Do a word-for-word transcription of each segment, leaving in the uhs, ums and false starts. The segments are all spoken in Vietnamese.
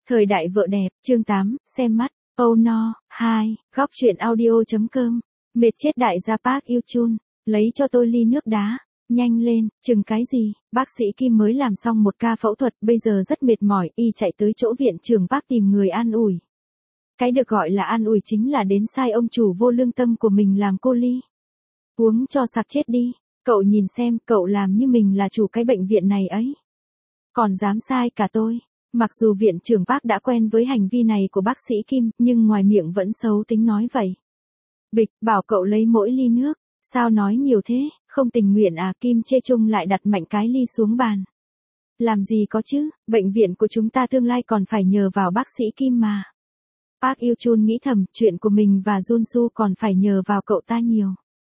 Thời đại vợ đẹp, chương tám, xem mắt, oh no, hai, góc truyện audio.com, mệt chết đại gia Park Yêu Chun, lấy cho tôi ly nước đá, nhanh lên, chừng cái gì, bác sĩ Kim mới làm xong một ca phẫu thuật, bây giờ rất mệt mỏi, y chạy tới chỗ viện trưởng Park tìm người an ủi. Cái được gọi là an ủi chính là đến sai ông chủ vô lương tâm của mình làm cô ly. Uống cho sặc chết đi, cậu nhìn xem, cậu làm như mình là chủ cái bệnh viện này ấy. Còn dám sai cả tôi. Mặc dù viện trưởng Park đã quen với hành vi này của bác sĩ Kim, nhưng ngoài miệng vẫn xấu tính nói vậy. Bịch, bảo cậu lấy mỗi ly nước, sao nói nhiều thế, không tình nguyện à? Kim Chê Chung lại đặt mạnh cái ly xuống bàn. Làm gì có chứ, bệnh viện của chúng ta tương lai còn phải nhờ vào bác sĩ Kim mà. Park Yêu Chun nghĩ thầm, chuyện của mình và Jun Su còn phải nhờ vào cậu ta nhiều.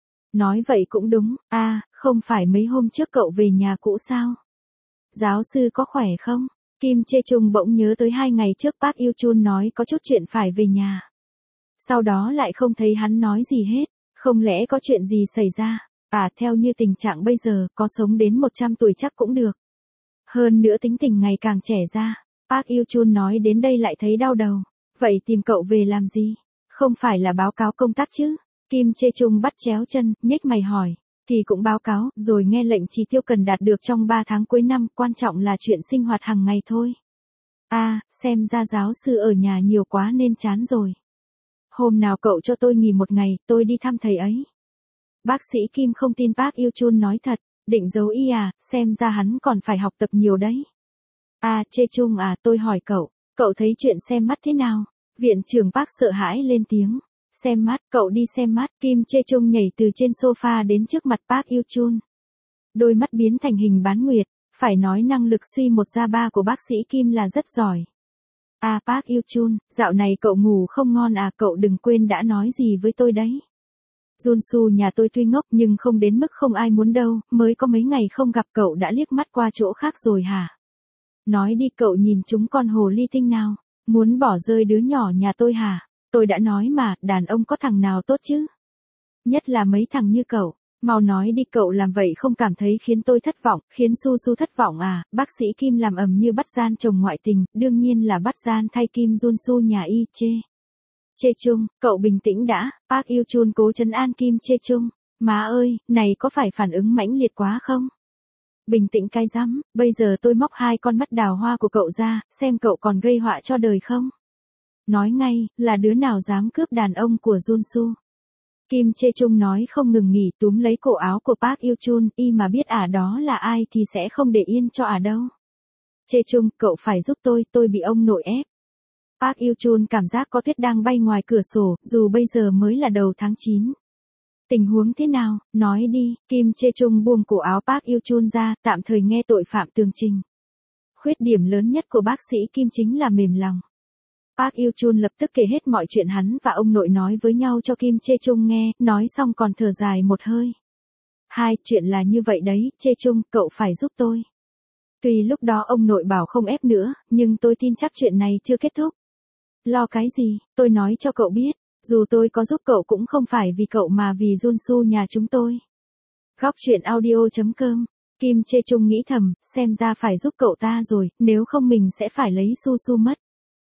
Nói vậy cũng đúng, à, không phải mấy hôm trước cậu về nhà cũ sao? Giáo sư có khỏe không? Kim Chê Chung bỗng nhớ tới hai ngày trước Park Yêu Chun nói có chút chuyện phải về nhà. Sau đó lại không thấy hắn nói gì hết, không lẽ có chuyện gì xảy ra, à theo như tình trạng bây giờ, có sống đến một trăm tuổi chắc cũng được. Hơn nữa tính tình ngày càng trẻ ra, Park Yêu Chun nói đến đây lại thấy đau đầu, vậy tìm cậu về làm gì? Không phải là báo cáo công tác chứ? Kim Chê Chung bắt chéo chân, nhếch mày hỏi. Thì cũng báo cáo, rồi nghe lệnh chỉ tiêu cần đạt được trong ba tháng cuối năm, quan trọng là chuyện sinh hoạt hàng ngày thôi. À, xem ra giáo sư ở nhà nhiều quá nên chán rồi. Hôm nào cậu cho tôi nghỉ một ngày, tôi đi thăm thầy ấy. Bác sĩ Kim không tin Park Yêu Chun nói thật, định giấu y à, xem ra hắn còn phải học tập nhiều đấy. À, Chê Chung à, tôi hỏi cậu, cậu thấy chuyện xem mắt thế nào? Viện trưởng Park sợ hãi lên tiếng. Xem mắt, cậu đi xem mắt, Kim Chê Chung nhảy từ trên sofa đến trước mặt Park Yêu Chun. Đôi mắt biến thành hình bán nguyệt, phải nói năng lực suy một ra ba của bác sĩ Kim là rất giỏi. À Park Yêu Chun, dạo này cậu ngủ không ngon à? Cậu đừng quên đã nói gì với tôi đấy. Jun Su nhà tôi tuy ngốc nhưng không đến mức không ai muốn đâu, mới có mấy ngày không gặp cậu đã liếc mắt qua chỗ khác rồi hả? Nói đi, cậu nhìn chúng con hồ ly tinh nào, muốn bỏ rơi đứa nhỏ nhà tôi hả? Tôi đã nói mà, đàn ông có thằng nào tốt chứ? Nhất là mấy thằng như cậu. Mau nói đi, cậu làm vậy không cảm thấy khiến tôi thất vọng, khiến Su Su thất vọng à? Bác sĩ Kim làm ầm như bắt gian chồng ngoại tình, đương nhiên là bắt gian thay Kim Jun Su nhà y. Chê Chê Chung, cậu bình tĩnh đã. Park Yêu Chun cố trấn an Kim Chê Chung. Má ơi, này có phải phản ứng mãnh liệt quá không? Bình tĩnh cái rắm, bây giờ tôi móc hai con mắt đào hoa của cậu ra, xem cậu còn gây họa cho đời không? Nói ngay, là đứa nào dám cướp đàn ông của Jun Su? Kim Chê Chung nói không ngừng nghỉ, túm lấy cổ áo của Park Yêu Chun, y mà biết ả đó là ai thì sẽ không để yên cho ả đâu. Chê Chung, cậu phải giúp tôi, tôi bị ông nội ép. Park Yêu Chun cảm giác có tuyết đang bay ngoài cửa sổ, dù bây giờ mới là đầu tháng chín. Tình huống thế nào, nói đi. Kim Chê Chung buông cổ áo Park Yêu Chun ra, tạm thời nghe tội phạm tường trình. Khuyết điểm lớn nhất của bác sĩ Kim chính là mềm lòng. Park Yêu Chun lập tức kể hết mọi chuyện hắn và ông nội nói với nhau cho Kim Chê Chung nghe, nói xong còn thở dài một hơi. Hai, chuyện là như vậy đấy, Chê Chung, cậu phải giúp tôi. Tuy lúc đó ông nội bảo không ép nữa, nhưng tôi tin chắc chuyện này chưa kết thúc. Lo cái gì, tôi nói cho cậu biết, dù tôi có giúp cậu cũng không phải vì cậu mà vì Jun Su nhà chúng tôi. Góc truyện audio.com, Kim Chê Chung nghĩ thầm, xem ra phải giúp cậu ta rồi, nếu không mình sẽ phải lấy Su Su mất.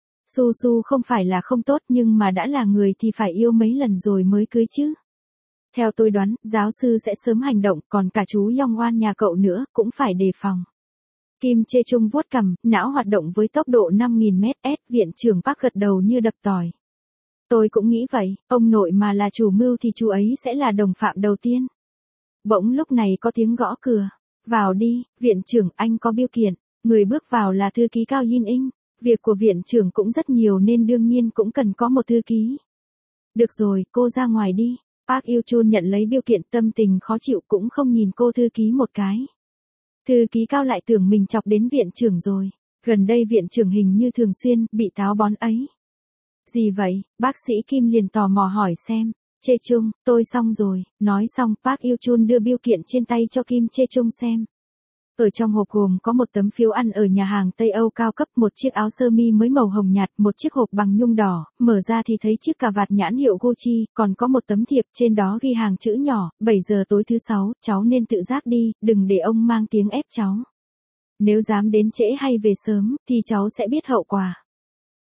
Su Su không phải là không tốt nhưng mà đã là người thì phải yêu mấy lần rồi mới cưới chứ. Theo tôi đoán, giáo sư sẽ sớm hành động, còn cả chú Yongwan nhà cậu nữa, cũng phải đề phòng. Kim Chê Chung vuốt cằm, não hoạt động với tốc độ năm nghìn mét per giờ, viện trưởng Park gật đầu như đập tỏi. Tôi cũng nghĩ vậy, ông nội mà là chủ mưu thì chú ấy sẽ là đồng phạm đầu tiên. Bỗng lúc này có tiếng gõ cửa. Vào đi, viện trưởng, anh có biêu kiện. Người bước vào là thư ký Cao Yin Inh. Việc của viện trưởng cũng rất nhiều nên đương nhiên cũng cần có một thư ký. Được rồi, cô ra ngoài đi. Park Yêu Chun nhận lấy biêu kiện, tâm tình khó chịu, cũng không nhìn cô thư ký một cái. Thư ký Cao lại tưởng mình chọc đến viện trưởng rồi. Gần đây viện trưởng hình như thường xuyên bị táo bón ấy. Gì vậy? Bác sĩ Kim liền tò mò hỏi xem. Chê Chung, tôi xong rồi. Nói xong, Park Yêu Chun đưa biêu kiện trên tay cho Kim Chê Chung xem. Ở trong hộp gồm có một tấm phiếu ăn ở nhà hàng Tây Âu cao cấp, một chiếc áo sơ mi mới màu hồng nhạt, một chiếc hộp bằng nhung đỏ, mở ra thì thấy chiếc cà vạt nhãn hiệu Gucci, còn có một tấm thiệp trên đó ghi hàng chữ nhỏ, bảy giờ tối thứ sáu, cháu nên tự giác đi, đừng để ông mang tiếng ép cháu. Nếu dám đến trễ hay về sớm, thì cháu sẽ biết hậu quả.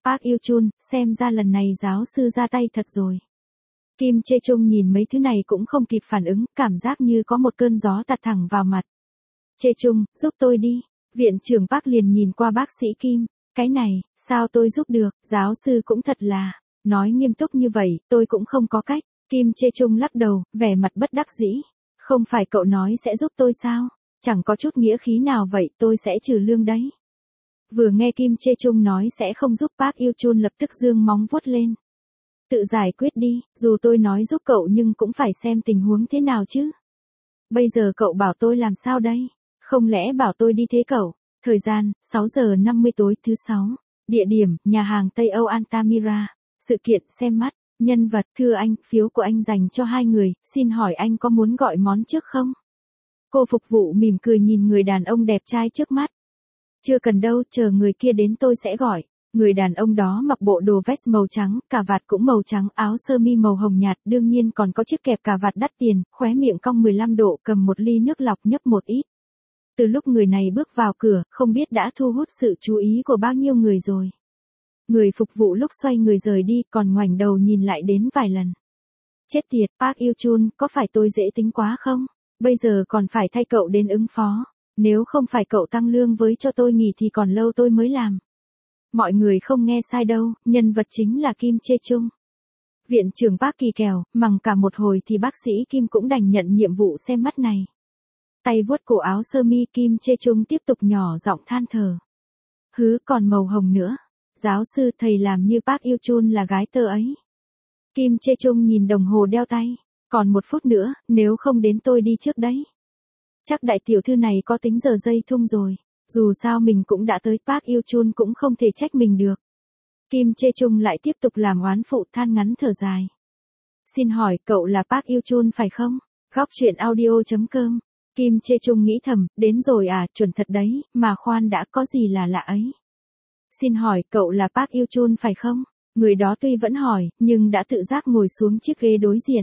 Park Yu-chun, xem ra lần này giáo sư ra tay thật rồi. Kim Chae-chung nhìn mấy thứ này cũng không kịp phản ứng, cảm giác như có một cơn gió tạt thẳng vào mặt. Chae-chung, giúp tôi đi. Viện trưởng Park liền nhìn qua bác sĩ Kim. Cái này, sao tôi giúp được, giáo sư cũng thật là. Nói nghiêm túc như vậy, tôi cũng không có cách. Kim Chae-chung lắc đầu, vẻ mặt bất đắc dĩ. Không phải cậu nói sẽ giúp tôi sao? Chẳng có chút nghĩa khí nào vậy, tôi sẽ trừ lương đấy. Vừa nghe Kim Chae-chung nói sẽ không giúp, Park Yu-chun lập tức giương móng vuốt lên. Tự giải quyết đi, dù tôi nói giúp cậu nhưng cũng phải xem tình huống thế nào chứ. Bây giờ cậu bảo tôi làm sao đây? Không lẽ bảo tôi đi thế cậu? Thời gian, sáu giờ năm mươi tối thứ sáu. Địa điểm, nhà hàng Tây Âu Altamira. Sự kiện, xem mắt. Nhân vật, thưa anh, phiếu của anh dành cho hai người, xin hỏi anh có muốn gọi món trước không? Cô phục vụ mỉm cười nhìn người đàn ông đẹp trai trước mắt. Chưa cần đâu, chờ người kia đến tôi sẽ gọi. Người đàn ông đó mặc bộ đồ vest màu trắng, cà vạt cũng màu trắng, áo sơ mi màu hồng nhạt, đương nhiên còn có chiếc kẹp cà vạt đắt tiền, khóe miệng cong mười lăm độ, cầm một ly nước lọc nhấp một ít. Từ lúc người này bước vào cửa, không biết đã thu hút sự chú ý của bao nhiêu người rồi. Người phục vụ lúc xoay người rời đi, còn ngoảnh đầu nhìn lại đến vài lần. Chết tiệt, Park Yu-chun, có phải tôi dễ tính quá không? Bây giờ còn phải thay cậu đến ứng phó. Nếu không phải cậu tăng lương với cho tôi nghỉ thì còn lâu tôi mới làm. Mọi người không nghe sai đâu, nhân vật chính là Kim Chae-chung. Viện trưởng Park kỳ kèo, mằng cả một hồi thì bác sĩ Kim cũng đành nhận nhiệm vụ xem mắt này. Tay vuốt cổ áo sơ mi, Kim Chae-chung tiếp tục nhỏ giọng than thở. Hứ, còn màu hồng nữa. Giáo sư, thầy làm như Park Yu-chun là gái tơ ấy. Kim Chae-chung nhìn đồng hồ đeo tay. Còn một phút nữa, nếu không đến tôi đi trước đấy. Chắc đại tiểu thư này có tính giờ dây thung rồi. Dù sao mình cũng đã tới, Park Yu-chun cũng không thể trách mình được. Kim Chae-chung lại tiếp tục làm oán phụ, than ngắn thở dài. Xin hỏi, cậu là Park Yu-chun phải không? Góc truyện audio chấm com. Kim Chae-chung nghĩ thầm, đến rồi à, chuẩn thật đấy, mà khoan đã, có gì là lạ ấy. Xin hỏi, cậu là Park Yu-chun phải không? Người đó tuy vẫn hỏi, nhưng đã tự giác ngồi xuống chiếc ghế đối diện.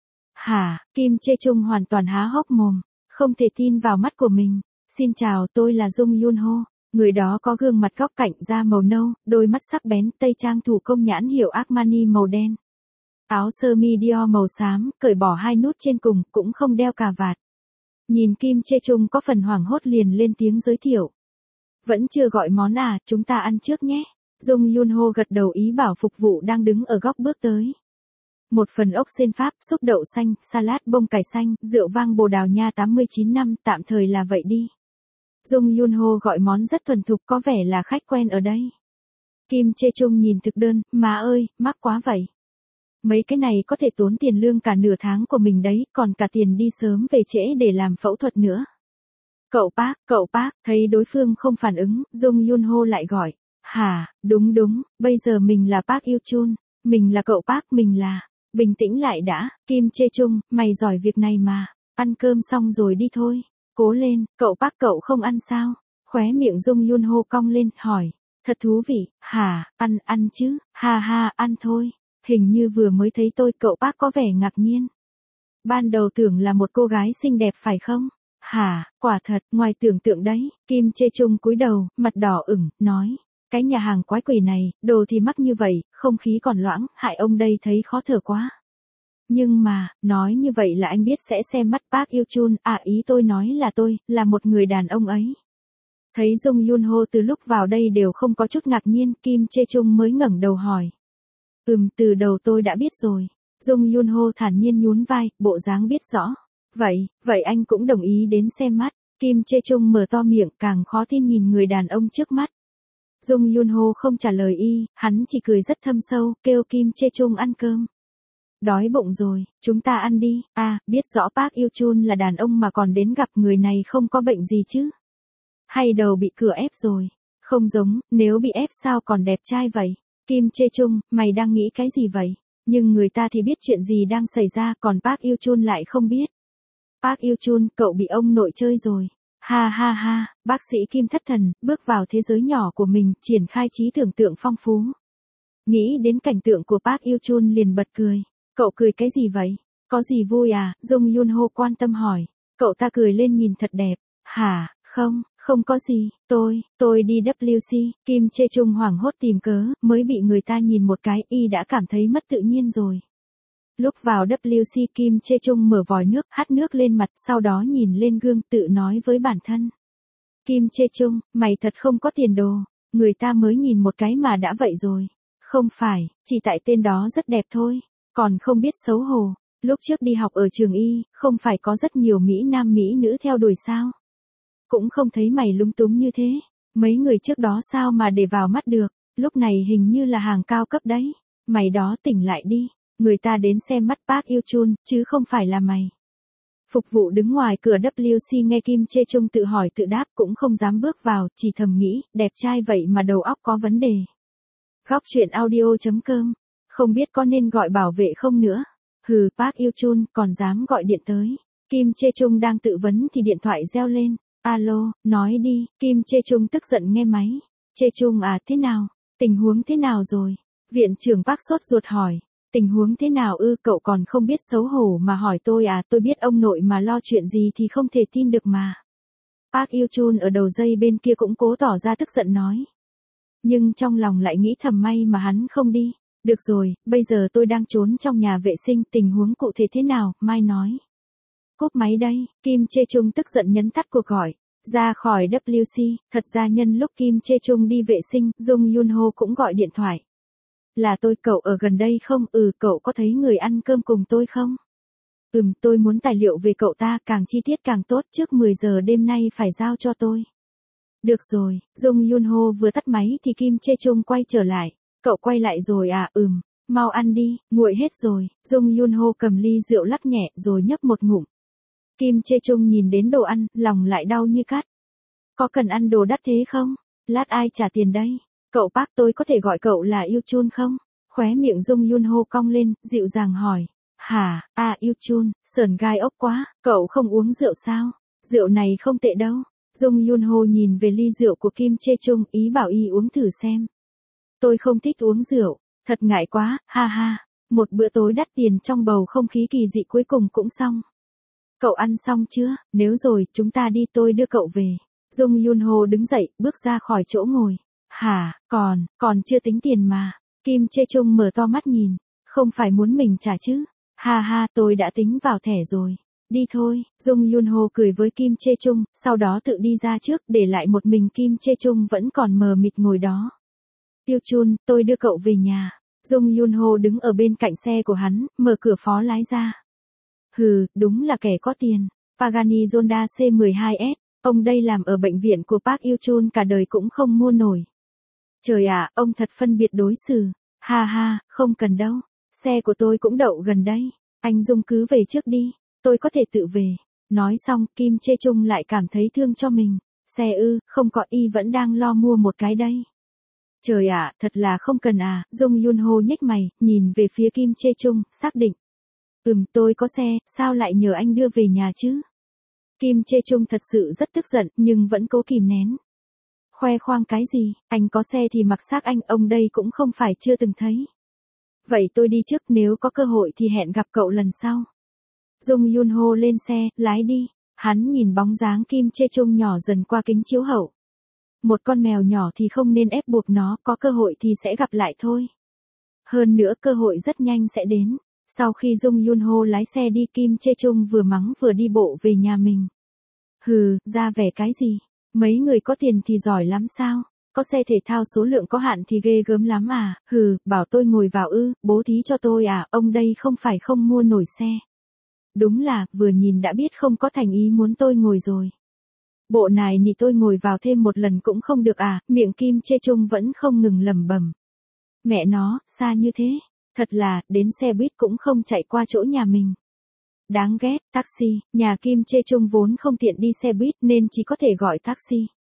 Hả, Kim Chae-chung hoàn toàn há hốc mồm, không thể tin vào mắt của mình. Xin chào, tôi là Jung Yun Ho. Người đó có gương mặt góc cạnh, da màu nâu, đôi mắt sắc bén, tây trang thủ công nhãn hiệu Armani màu đen. Áo sơ mi Dior màu xám, cởi bỏ hai nút trên cùng, cũng không đeo cà vạt. Nhìn Kim Chae-chung có phần hoảng hốt liền lên tiếng giới thiệu. Vẫn chưa gọi món à, chúng ta ăn trước nhé. Jung Yun Ho gật đầu ý bảo phục vụ đang đứng ở góc bước tới. Một phần ốc sên Pháp, súp đậu xanh, salad bông cải xanh, rượu vang Bồ Đào Nha tám mươi chín năm, tạm thời là vậy đi. Jung Yun Ho gọi món rất thuần thục, có vẻ là khách quen ở đây. Kim Chae-chung nhìn thực đơn, má ơi, mắc quá vậy. Mấy cái này có thể tốn tiền lương cả nửa tháng của mình đấy, còn cả tiền đi sớm về trễ để làm phẫu thuật nữa. Cậu Park, cậu Park, thấy đối phương không phản ứng, Jung Yun Ho lại gọi. Hả, đúng đúng, bây giờ mình là Park Yu-chun, mình là cậu Park, mình là... Bình tĩnh lại đã, Kim Chae-chung, mày giỏi việc này mà, ăn cơm xong rồi đi thôi. Cố lên, cậu Park cậu không ăn sao? Khóe miệng Jung Yun Ho cong lên, hỏi. Thật thú vị, hả, ăn, ăn chứ, ha ha, ăn thôi. Hình như vừa mới thấy tôi, cậu Park có vẻ ngạc nhiên. Ban đầu tưởng là một cô gái xinh đẹp phải không? Hả, quả thật, ngoài tưởng tượng đấy. Kim Chae-chung cúi đầu, mặt đỏ ửng, nói. Cái nhà hàng quái quỷ này, đồ thì mắc như vậy, không khí còn loãng, hại ông đây thấy khó thở quá. Nhưng mà, nói như vậy là anh biết sẽ xem mắt Park Yu-chun, à ý tôi nói là tôi, là một người đàn ông ấy. Thấy Jung Yun Ho từ lúc vào đây đều không có chút ngạc nhiên, Kim Chae-chung mới ngẩng đầu hỏi. Ừm, từ đầu tôi đã biết rồi. Jung Yun Ho thản nhiên nhún vai, bộ dáng biết rõ. Vậy, vậy anh cũng đồng ý đến xem mắt. Kim Chae-chung mở to miệng, càng khó tin nhìn người đàn ông trước mắt. Jung Yun Ho không trả lời y, hắn chỉ cười rất thâm sâu, kêu Kim Chae-chung ăn cơm. Đói bụng rồi, chúng ta ăn đi. À, biết rõ Park Yu-chun là đàn ông mà còn đến gặp người này không có bệnh gì chứ? Hay đầu bị cửa ép rồi? Không giống, nếu bị ép sao còn đẹp trai vậy? Kim Chae-chung, mày đang nghĩ cái gì vậy? Nhưng người ta thì biết chuyện gì đang xảy ra, còn Park Yu-chun lại không biết. Park Yu-chun, cậu bị ông nội chơi rồi. Ha ha ha, bác sĩ Kim thất thần, bước vào thế giới nhỏ của mình, triển khai trí tưởng tượng phong phú. Nghĩ đến cảnh tượng của Park Yu-chun liền bật cười. Cậu cười cái gì vậy? Có gì vui à? Jung Yun Ho quan tâm hỏi. Cậu ta cười lên nhìn thật đẹp. Hả, không, Không có gì, tôi, tôi đi W C, Kim Chê Chung hoảng hốt tìm cớ, mới bị người ta nhìn một cái, y đã cảm thấy mất tự nhiên rồi. Lúc vào W C Kim Chê Chung mở vòi nước, hắt nước lên mặt, sau đó nhìn lên gương tự nói với bản thân. Kim Chê Chung, mày thật không có tiền đồ, người ta mới nhìn một cái mà đã vậy rồi. Không phải, chỉ tại tên đó rất đẹp thôi, còn không biết xấu hổ. Lúc trước đi học ở trường y, không phải có rất nhiều Mỹ Nam Mỹ nữ theo đuổi sao? Cũng không thấy mày lúng túng như thế, mấy người trước đó sao mà để vào mắt được, lúc này hình như là hàng cao cấp đấy. Mày đó tỉnh lại đi, người ta đến xem mắt Park Hyo Chun, chứ không phải là mày. Phục vụ đứng ngoài cửa W C nghe Kim Chê Chung tự hỏi tự đáp cũng không dám bước vào, chỉ thầm nghĩ, đẹp trai vậy mà đầu óc có vấn đề. Góc truyện audio chấm com, không biết có nên gọi bảo vệ không nữa. Hừ, Park Hyo Chun còn dám gọi điện tới. Kim Chê Chung đang tự vấn thì điện thoại reo lên. Alo, nói đi, Kim Chê Chung tức giận nghe máy. Chê Chung à, thế nào? Tình huống thế nào rồi? Viện trưởng Park sốt ruột hỏi. Tình huống thế nào ư, cậu còn không biết xấu hổ mà hỏi tôi à, tôi biết ông nội mà lo chuyện gì thì không thể tin được mà. Park Hyo Chun ở đầu dây bên kia cũng cố tỏ ra tức giận nói. Nhưng trong lòng lại nghĩ thầm may mà hắn không đi. Được rồi, bây giờ tôi đang trốn trong nhà vệ sinh, tình huống cụ thể thế nào, mai nói. Cúp máy đây, Kim Chê Chung tức giận nhấn tắt cuộc gọi. Ra khỏi W C, thật ra nhân lúc Kim Chê Chung đi vệ sinh, Jung Yun Ho cũng gọi điện thoại. Là tôi, cậu ở gần đây không? Ừ, cậu có thấy người ăn cơm cùng tôi không? Ừm, tôi muốn tài liệu về cậu ta, càng chi tiết càng tốt, trước mười giờ đêm nay phải giao cho tôi. Được rồi, Jung Yun Ho vừa tắt máy thì Kim Chê Chung quay trở lại. Cậu quay lại rồi à, ừm, mau ăn đi, nguội hết rồi. Jung Yun Ho cầm ly rượu lắc nhẹ rồi nhấp một ngụm. Kim Chê Chung nhìn đến đồ ăn, lòng lại đau như cắt. Có cần ăn đồ đắt thế không? Lát ai trả tiền đây? Cậu Park, tôi có thể gọi cậu là Hyo Chun không? Khóe miệng Jung Yun Ho cong lên, dịu dàng hỏi. Hả, à Hyo Chun, sởn gai ốc quá, cậu không uống rượu sao? Rượu này không tệ đâu. Jung Yun Ho nhìn về ly rượu của Kim Chê Chung, ý bảo y uống thử xem. Tôi không thích uống rượu, thật ngại quá, ha ha. Một bữa tối đắt tiền trong bầu không khí kỳ dị cuối cùng cũng xong. Cậu ăn xong chưa? Nếu rồi, chúng ta đi, tôi đưa cậu về. Jung Yun Ho đứng dậy, bước ra khỏi chỗ ngồi. Hả, còn, còn chưa tính tiền mà. Kim Chê Chung mở to mắt nhìn. Không phải muốn mình trả chứ? Ha ha, tôi đã tính vào thẻ rồi. Đi thôi, Jung Yun Ho cười với Kim Chê Chung, sau đó tự đi ra trước, để lại một mình Kim Chê Chung vẫn còn mờ mịt ngồi đó. Hyo Chun, tôi đưa cậu về nhà. Jung Yun Ho đứng ở bên cạnh xe của hắn, mở cửa phó lái ra. Hừ, đúng là kẻ có tiền. Pagani Zonda C mười hai S, ông đây làm ở bệnh viện của Park Hyo Chun cả đời cũng không mua nổi. Trời ạ, ông thật phân biệt đối xử. Ha ha, không cần đâu. Xe của tôi cũng đậu gần đây. Anh Dung cứ về trước đi, tôi có thể tự về. Nói xong, Kim Chê Chung lại cảm thấy thương cho mình. Xe ư, không có, y vẫn đang lo mua một cái đây. Trời ạ, thật là không cần à, Jung Yun Ho nhếch mày, nhìn về phía Kim Chê Chung, xác định. Ừm, tôi có xe, sao lại nhờ anh đưa về nhà chứ? Kim Chê Chung thật sự rất tức giận, nhưng vẫn cố kìm nén. Khoe khoang cái gì, anh có xe thì mặc xác anh, ông đây cũng không phải chưa từng thấy. Vậy tôi đi trước, nếu có cơ hội thì hẹn gặp cậu lần sau. Jung Yun Ho lên xe, lái đi. Hắn nhìn bóng dáng Kim Chê Chung nhỏ dần qua kính chiếu hậu. Một con mèo nhỏ thì không nên ép buộc nó, có cơ hội thì sẽ gặp lại thôi. Hơn nữa cơ hội rất nhanh sẽ đến. Sau khi Jung Yun Ho lái xe đi, Kim Chê Chung vừa mắng vừa đi bộ về nhà mình. Hừ, ra vẻ cái gì? Mấy người có tiền thì giỏi lắm sao? Có xe thể thao số lượng có hạn thì ghê gớm lắm à? Hừ, bảo tôi ngồi vào ư, bố thí cho tôi à, ông đây không phải không mua nổi xe. Đúng là, vừa nhìn đã biết không có thành ý muốn tôi ngồi rồi. Bộ này thì tôi ngồi vào thêm một lần cũng không được à, miệng Kim Chê Chung vẫn không ngừng lẩm bẩm. Mẹ nó, xa như thế. Thật là, đến xe buýt cũng không chạy qua chỗ nhà mình. Đáng ghét, taxi, nhà Kim Chê Chung vốn không tiện đi xe buýt nên chỉ có thể gọi taxi.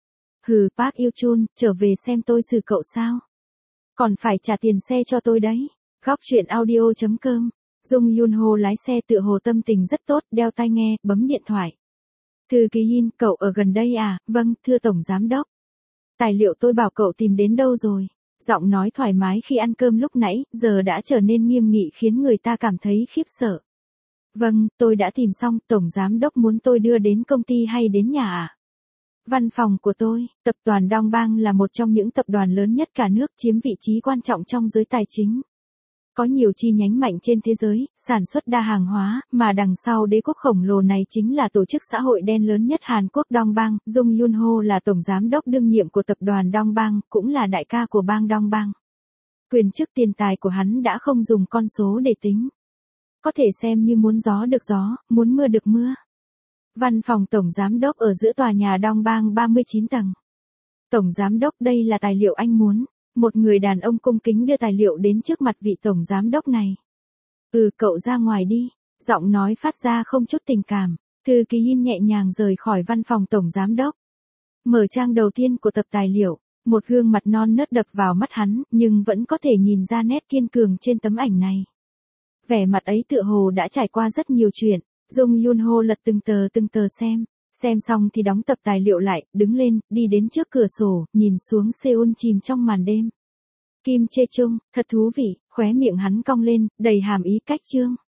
Hừ, Park Hyo Chun, trở về xem tôi xử cậu sao? Còn phải trả tiền xe cho tôi đấy. Góc truyện audio chấm com. Jung Yun Ho lái xe tựa hồ tâm tình rất tốt, đeo tai nghe, bấm điện thoại. Thư ký Yin, cậu ở gần đây à? Vâng, thưa Tổng Giám Đốc. Tài liệu tôi bảo cậu tìm đến đâu rồi? Giọng nói thoải mái khi ăn cơm lúc nãy, giờ đã trở nên nghiêm nghị khiến người ta cảm thấy khiếp sợ. Vâng, tôi đã tìm xong, Tổng Giám Đốc muốn tôi đưa đến công ty hay đến nhà à? Văn phòng của tôi, tập đoàn Dongbang là một trong những tập đoàn lớn nhất cả nước, chiếm vị trí quan trọng trong giới tài chính. Có nhiều chi nhánh mạnh trên thế giới, sản xuất đa hàng hóa, mà đằng sau đế quốc khổng lồ này chính là tổ chức xã hội đen lớn nhất Hàn Quốc Dongbang. Jung Yun Ho là tổng giám đốc đương nhiệm của tập đoàn Dongbang, cũng là đại ca của bang Dongbang. Quyền chức tiền tài của hắn đã không dùng con số để tính. Có thể xem như muốn gió được gió, muốn mưa được mưa. Văn phòng tổng giám đốc ở giữa tòa nhà Dongbang ba mươi chín tầng. Tổng giám đốc, đây là tài liệu anh muốn. Một người đàn ông cung kính đưa tài liệu đến trước mặt vị tổng giám đốc này. Ừ, cậu ra ngoài đi. Giọng nói phát ra không chút tình cảm. Thư ký Yin nhẹ nhàng rời khỏi văn phòng tổng giám đốc. Mở trang đầu tiên của tập tài liệu. Một gương mặt non nớt đập vào mắt hắn, nhưng vẫn có thể nhìn ra nét kiên cường trên tấm ảnh này. Vẻ mặt ấy tựa hồ đã trải qua rất nhiều chuyện. Jung Yun Ho lật từng tờ từng tờ xem. Xem xong thì đóng tập tài liệu lại, đứng lên, đi đến trước cửa sổ, nhìn xuống Seoul chìm trong màn đêm. Kim Chae Chung, thật thú vị, khóe miệng hắn cong lên, đầy hàm ý cách chương.